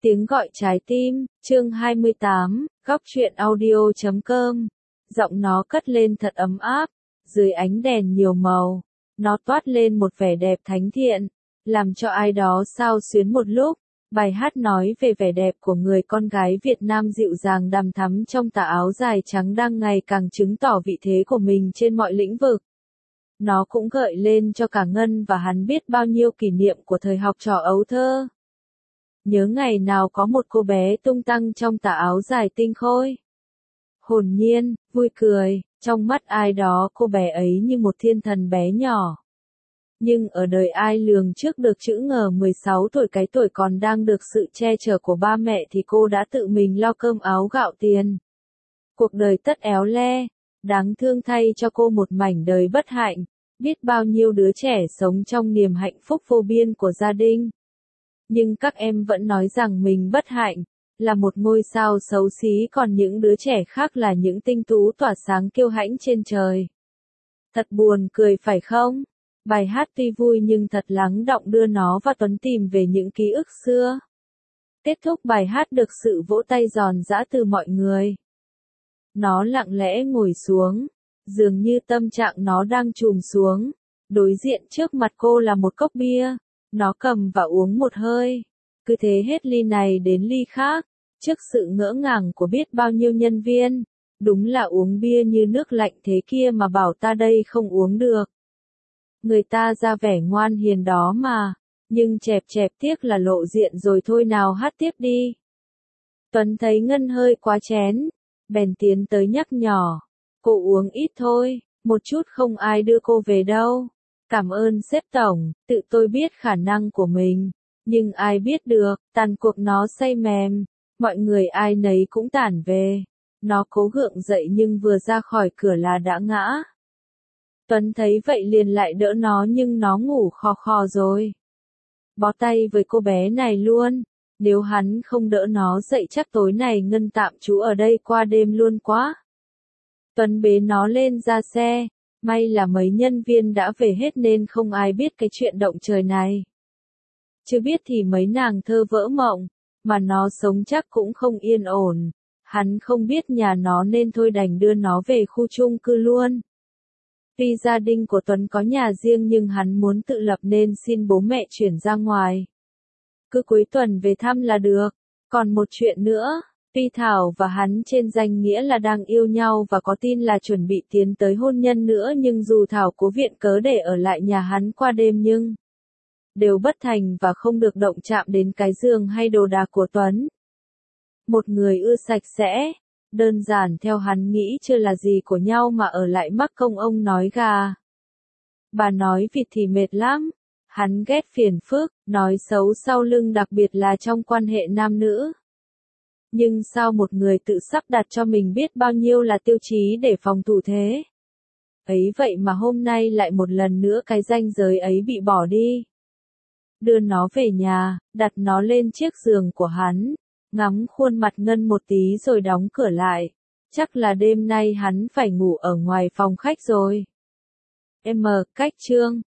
Tiếng gọi trái tim, chương 28, góc truyện audio.com. Giọng nó cất lên thật ấm áp, dưới ánh đèn nhiều màu, nó toát lên một vẻ đẹp thánh thiện, làm cho ai đó xao xuyến một lúc. Bài hát nói về vẻ đẹp của người con gái Việt Nam dịu dàng đằm thắm trong tà áo dài trắng đang ngày càng chứng tỏ vị thế của mình trên mọi lĩnh vực. Nó cũng gợi lên cho cả Ngân và hắn biết bao nhiêu kỷ niệm của thời học trò ấu thơ. Nhớ ngày nào có một cô bé tung tăng trong tà áo dài tinh khôi. Hồn nhiên, vui cười, trong mắt ai đó cô bé ấy như một thiên thần bé nhỏ. Nhưng ở đời ai lường trước được chữ ngờ 16 tuổi cái tuổi còn đang được sự che chở của ba mẹ thì cô đã tự mình lo cơm áo gạo tiền. Cuộc đời tất éo le, đáng thương thay cho cô một mảnh đời bất hạnh, biết bao nhiêu đứa trẻ sống trong niềm hạnh phúc vô biên của gia đình. Nhưng các em vẫn nói rằng mình bất hạnh, là một ngôi sao xấu xí còn những đứa trẻ khác là những tinh tú tỏa sáng kiêu hãnh trên trời. Thật buồn cười phải không? Bài hát tuy vui nhưng thật lắng động đưa nó và Tuấn tìm về những ký ức xưa. Kết thúc bài hát được sự vỗ tay giòn giã từ mọi người. Nó lặng lẽ ngồi xuống, dường như tâm trạng nó đang trùm xuống. Đối diện trước mặt cô là một cốc bia. Nó cầm và uống một hơi. Cứ thế hết ly này đến ly khác. Trước sự ngỡ ngàng của biết bao nhiêu nhân viên. Đúng là uống bia như nước lạnh thế kia mà bảo ta đây không uống được. Người ta ra vẻ ngoan hiền đó mà. Nhưng chẹp chẹp tiếc là lộ diện rồi thôi nào hát tiếp đi. Tuấn thấy Ngân hơi quá chén. Bèn tiến tới nhắc nhỏ. Cô uống ít thôi. Một chút không ai đưa cô về đâu. Cảm ơn sếp tổng, tự tôi biết khả năng của mình. Nhưng ai biết được, tàn cuộc nó say mềm. Mọi người ai nấy cũng tản về. Nó cố gượng dậy nhưng vừa ra khỏi cửa là đã ngã. Tuấn thấy vậy liền lại đỡ nó nhưng nó ngủ khò khò rồi. Bó tay với cô bé này luôn. Nếu hắn không đỡ nó dậy chắc tối này Ngân tạm trú ở đây qua đêm luôn quá. Tuấn bế nó lên ra xe. May là mấy nhân viên đã về hết nên không ai biết cái chuyện động trời này. Chứ biết thì mấy nàng thơ vỡ mộng, mà nó sống chắc cũng không yên ổn. Hắn không biết nhà nó nên thôi đành đưa nó về khu chung cư luôn. Tuy gia đình của Tuấn có nhà riêng nhưng hắn muốn tự lập nên xin bố mẹ chuyển ra ngoài. Cứ cuối tuần về thăm là được. Còn một chuyện nữa. Tuy Thảo và hắn trên danh nghĩa là đang yêu nhau và có tin là chuẩn bị tiến tới hôn nhân nữa nhưng dù Thảo cố viện cớ để ở lại nhà hắn qua đêm nhưng đều bất thành và không được động chạm đến cái giường hay đồ đạc của Tuấn. Một người ưa sạch sẽ, đơn giản theo hắn nghĩ chưa là gì của nhau mà ở lại mắc công ông nói gà. Bà nói vịt thì mệt lắm, hắn ghét phiền phức, nói xấu sau lưng đặc biệt là trong quan hệ nam nữ. Nhưng sao một người tự sắp đặt cho mình biết bao nhiêu là tiêu chí để phòng thủ thế? Ấy vậy mà hôm nay lại một lần nữa cái ranh giới ấy bị bỏ đi. Đưa nó về nhà, đặt nó lên chiếc giường của hắn, ngắm khuôn mặt Ngân một tí rồi đóng cửa lại. Chắc là đêm nay hắn phải ngủ ở ngoài phòng khách rồi. Cách chương